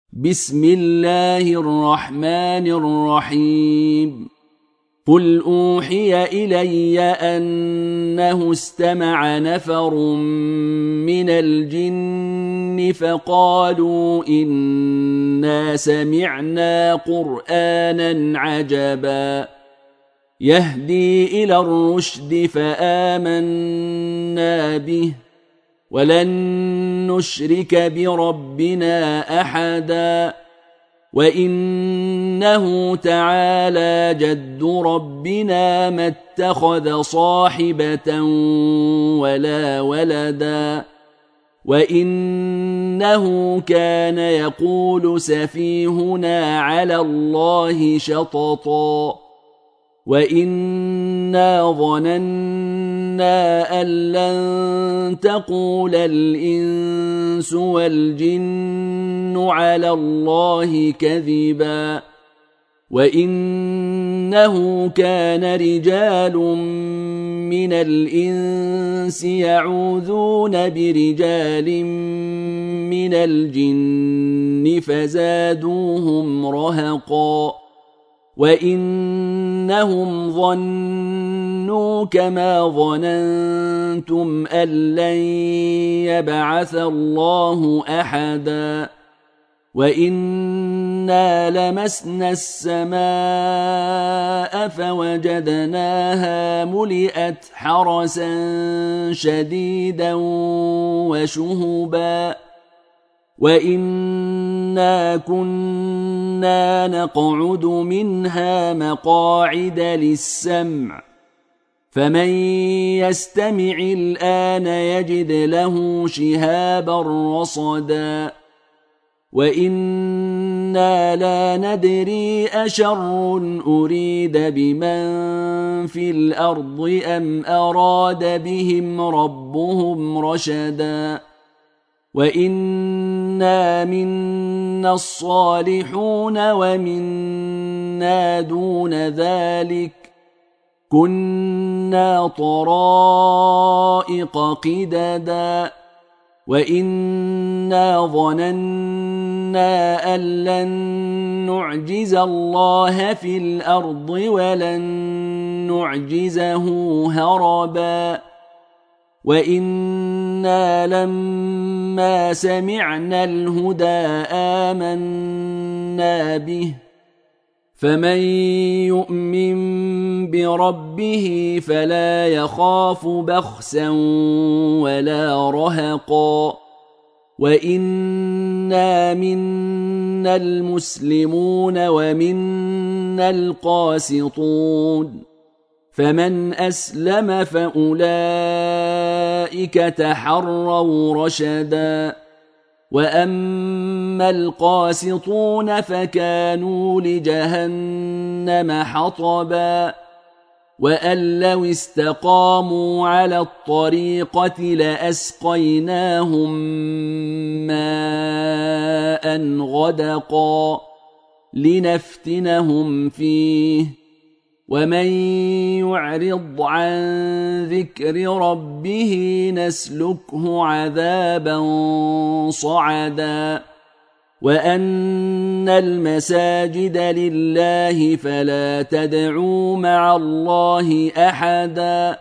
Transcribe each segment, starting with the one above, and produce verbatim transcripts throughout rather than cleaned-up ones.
بسم الله الرحمن الرحيم قل أوحي إلي أنه استمع نفر من الجن فقالوا إنا سمعنا قرآنا عجبا يهدي إلى الرشد فآمنا به ولن نشرك بربنا أحدا وإنه تعالى جد ربنا ما اتخذ صاحبة ولا ولدا وإنه كان يقول سفيهنا على الله شططا وإنا ظننا أن لن تقول الإنس والجن على الله كذبا وإنه كان رجال من الإنس يعوذون برجال من الجن فزادوهم رهقا وإنهم ظنوا كما ظننتم أن لن يبعث الله أحدا وإنا لمسنا السماء فوجدناها ملئت حرسا شديدا وشهبا وإنا كنا نقعد منها مقاعد للسمع فمن يستمع الآن يجد له شهابا رصدا وإنا لا ندري أشر أريد بمن في الأرض أم أراد بهم ربهم رشدا وإنا منا الصالحون ومنا دون ذلك كنا طرائق قددا وإنا ظننا أن لن نعجز الله في الأرض ولن نعجزه هربا وإنا لما سمعنا الهدى آمنا به فمن يؤمن بربه فلا يخاف بخسا ولا رهقا وإنا منا المسلمون ومنا القاسطون فمن أسلم فأولئك تحروا رشدا وأما القاسطون فكانوا لجهنم حطبا وأن لو استقاموا على الطريقة لأسقيناهم ماء غدقا لنفتنهم فيه ومن يعرض عن ذكر ربه نسلكه عذابا صعدا وأن المساجد لله فلا تدعوا مع الله أحدا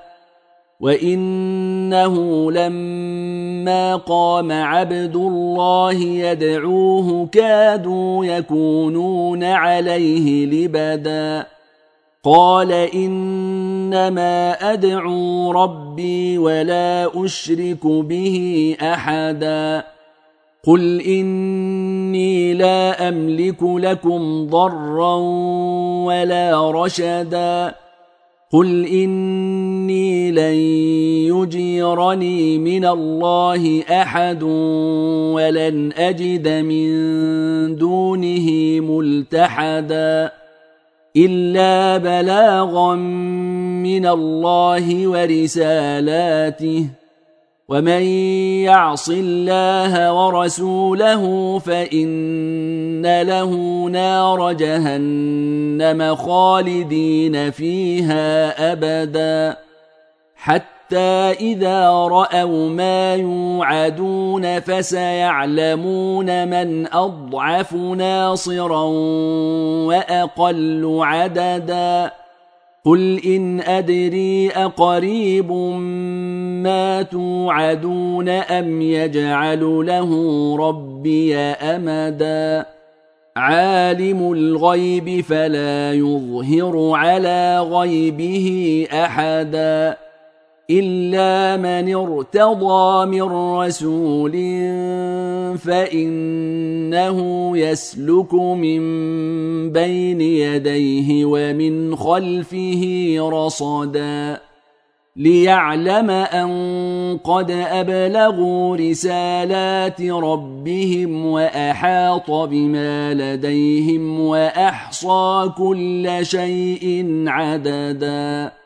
وإنه لما قام عبد الله يدعوه كادوا يكونون عليه لبدا قال إنما أدعو ربي ولا أشرك به أحدا قل إني لا أملك لكم ضرا ولا رشدا قل إني لن يجيرني من الله أحد ولن أجد من دونه ملتحدا إلا بلاغا من الله ورسالاته ومن يعص الله ورسوله فإن له نار جهنم خالدين فيها أبدا حتى حتى إذا رأوا ما يوعدون فسيعلمون من أضعف ناصرا وأقل عددا قل إن أدري أقريب ما توعدون أم يجعل له ربي أمدا عالم الغيب فلا يظهر على غيبه أحدا إلا من ارتضى من رسول فإنه يسلك من بين يديه ومن خلفه رصدا ليعلم أن قد أبلغوا رسالات ربهم وأحاط بما لديهم وأحصى كل شيء عددا